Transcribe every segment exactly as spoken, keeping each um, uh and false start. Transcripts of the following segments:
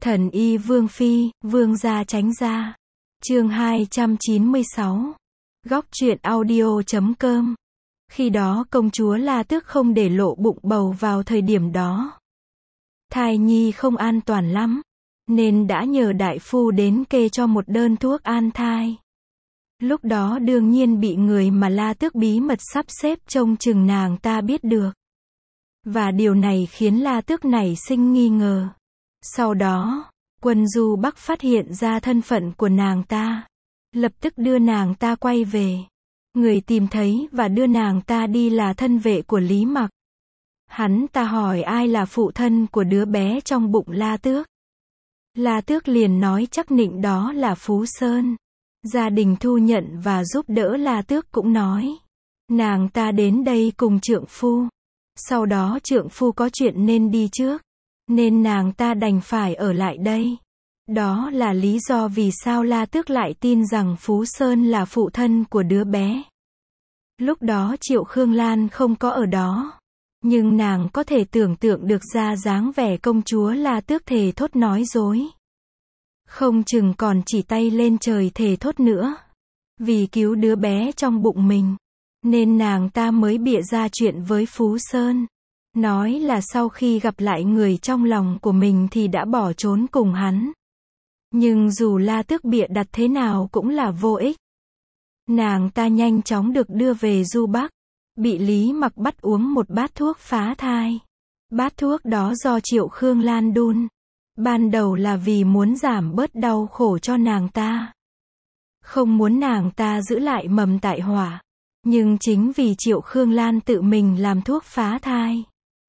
Thần y Vương Phi, Vương gia tránh ra. Chương hai trăm chín mươi sáu. Góc truyện audio chấm com. Khi đó công chúa La Tước không để lộ bụng bầu vào thời điểm đó. Thai nhi không an toàn lắm, nên đã nhờ đại phu đến kê cho một đơn thuốc an thai. Lúc đó đương nhiên bị người mà La Tước bí mật sắp xếp trông chừng nàng ta biết được. Và điều này khiến La Tước nảy sinh nghi ngờ. Sau đó, Quân Du Bắc phát hiện ra thân phận của nàng ta, lập tức đưa nàng ta quay về. Người tìm thấy và đưa nàng ta đi là thân vệ của Lý Mặc. Hắn ta hỏi ai là phụ thân của đứa bé trong bụng La Tước. La Tước liền nói chắc nịnh đó là Phú Sơn. Gia đình thu nhận và giúp đỡ La Tước cũng nói, nàng ta đến đây cùng trượng phu. Sau đó trượng phu có chuyện nên đi trước, nên nàng ta đành phải ở lại đây. Đó là lý do vì sao La Tước lại tin rằng Phú Sơn là phụ thân của đứa bé. Lúc đó Triệu Khương Lan không có ở đó, nhưng nàng có thể tưởng tượng được ra dáng vẻ công chúa La Tước thề thốt nói dối. Không chừng còn chỉ tay lên trời thề thốt nữa. Vì cứu đứa bé trong bụng mình, nên nàng ta mới bịa ra chuyện với Phú Sơn. Nói là sau khi gặp lại người trong lòng của mình thì đã bỏ trốn cùng hắn. Nhưng dù La Tước bịa đặt thế nào cũng là vô ích. Nàng ta nhanh chóng được đưa về Du Bắc, bị Lý Mặc bắt uống một bát thuốc phá thai. Bát thuốc đó do Triệu Khương Lan đun. Ban đầu là vì muốn giảm bớt đau khổ cho nàng ta. Không muốn nàng ta giữ lại mầm tại hỏa. Nhưng chính vì Triệu Khương Lan tự mình làm thuốc phá thai,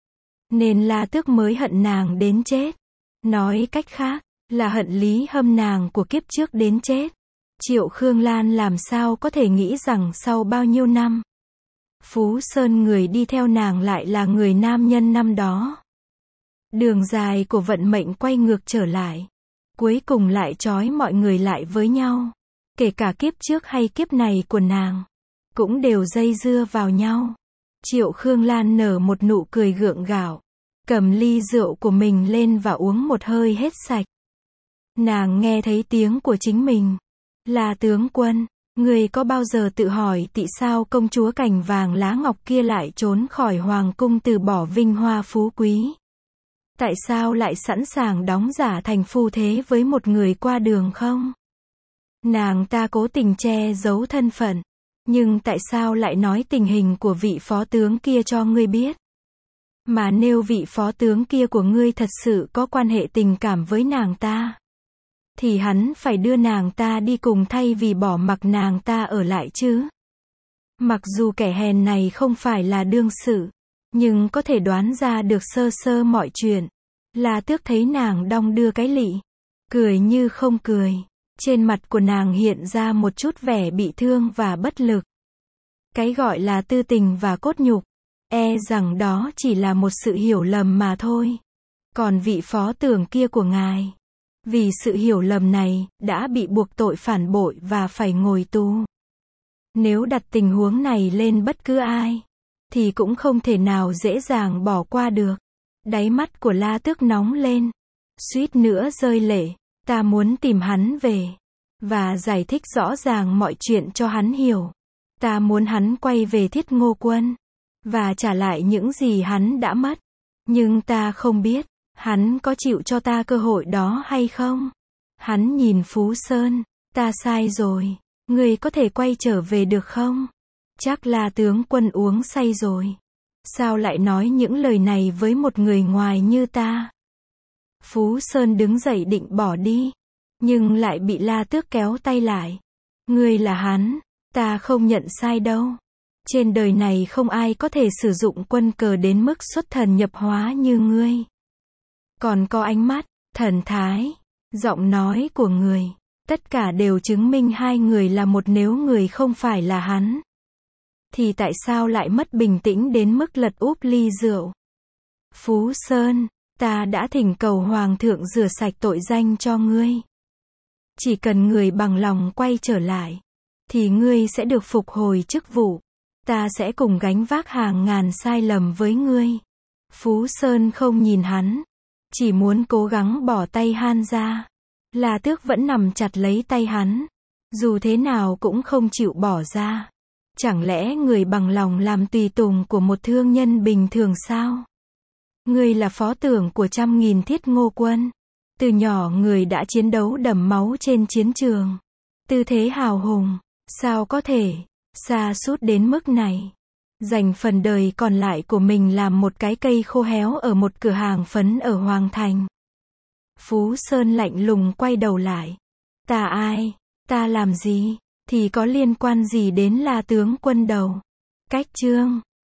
nên La Tước mới hận nàng đến chết. Nói cách khác, là hận Lý Hâm nàng của kiếp trước đến chết. Triệu Khương Lan làm sao có thể nghĩ rằng sau bao nhiêu năm, Phú Sơn người đi theo nàng lại là người nam nhân năm đó. Đường dài của vận mệnh quay ngược trở lại, cuối cùng lại trói mọi người lại với nhau. Kể cả kiếp trước hay kiếp này của nàng, cũng đều dây dưa vào nhau. Triệu Khương Lan nở một nụ cười gượng gạo, cầm ly rượu của mình lên và uống một hơi hết sạch. Nàng nghe thấy tiếng của chính mình. Là tướng quân, người có bao giờ tự hỏi tại sao công chúa cành vàng lá ngọc kia lại trốn khỏi hoàng cung từ bỏ vinh hoa phú quý? Tại sao lại sẵn sàng đóng giả thành phu thế với một người qua đường không? Nàng ta cố tình che giấu thân phận, nhưng tại sao lại nói tình hình của vị phó tướng kia cho ngươi biết? Mà nếu vị phó tướng kia của ngươi thật sự có quan hệ tình cảm với nàng ta, thì hắn phải đưa nàng ta đi cùng thay vì bỏ mặc nàng ta ở lại chứ. Mặc dù kẻ hèn này không phải là đương sự, nhưng có thể đoán ra được sơ sơ mọi chuyện. La Tước thấy nàng đong đưa cái lị, cười như không cười. Trên mặt của nàng hiện ra một chút vẻ bị thương và bất lực. Cái gọi là tư tình và cốt nhục, e rằng đó chỉ là một sự hiểu lầm mà thôi. Còn vị phó tướng kia của ngài, vì sự hiểu lầm này, đã bị buộc tội phản bội và phải ngồi tù. Nếu đặt tình huống này lên bất cứ ai, thì cũng không thể nào dễ dàng bỏ qua được. Đáy mắt của La Tước nóng lên, suýt nữa rơi lệ. Ta muốn tìm hắn về, và giải thích rõ ràng mọi chuyện cho hắn hiểu. Ta muốn hắn quay về Thiết Ngô Quân, và trả lại những gì hắn đã mất. Nhưng ta không biết, hắn có chịu cho ta cơ hội đó hay không? Hắn nhìn Phú Sơn, ta sai rồi, người có thể quay trở về được không? Chắc là tướng quân uống say rồi. Sao lại nói những lời này với một người ngoài như ta? Phú Sơn đứng dậy định bỏ đi, nhưng lại bị La Tước kéo tay lại. Ngươi là hắn, ta không nhận sai đâu. Trên đời này không ai có thể sử dụng quân cờ đến mức xuất thần nhập hóa như ngươi. Còn có ánh mắt, thần thái, giọng nói của người, tất cả đều chứng minh hai người là một. Nếu người không phải là hắn, thì tại sao lại mất bình tĩnh đến mức lật úp ly rượu? Phú Sơn, ta đã thỉnh cầu Hoàng thượng rửa sạch tội danh cho ngươi. Chỉ cần người bằng lòng quay trở lại, thì ngươi sẽ được phục hồi chức vụ. Ta sẽ cùng gánh vác hàng ngàn sai lầm với ngươi. Phú Sơn không nhìn hắn, chỉ muốn cố gắng bỏ tay Han ra. La Tước vẫn nằm chặt lấy tay hắn, dù thế nào cũng không chịu bỏ ra. Chẳng lẽ người bằng lòng làm tùy tùng của một thương nhân bình thường sao? Người là phó tưởng của trăm nghìn thiết ngô quân. Từ nhỏ người đã chiến đấu đẫm máu trên chiến trường. Tư thế hào hùng, sao có thể sa sút đến mức này? Dành phần đời còn lại của mình làm một cái cây khô héo ở một cửa hàng phấn ở Hoàng Thành. Phú Sơn lạnh lùng quay đầu lại. Ta ai? Ta làm gì? Thì có liên quan gì đến La tướng quân đầu? Cách chương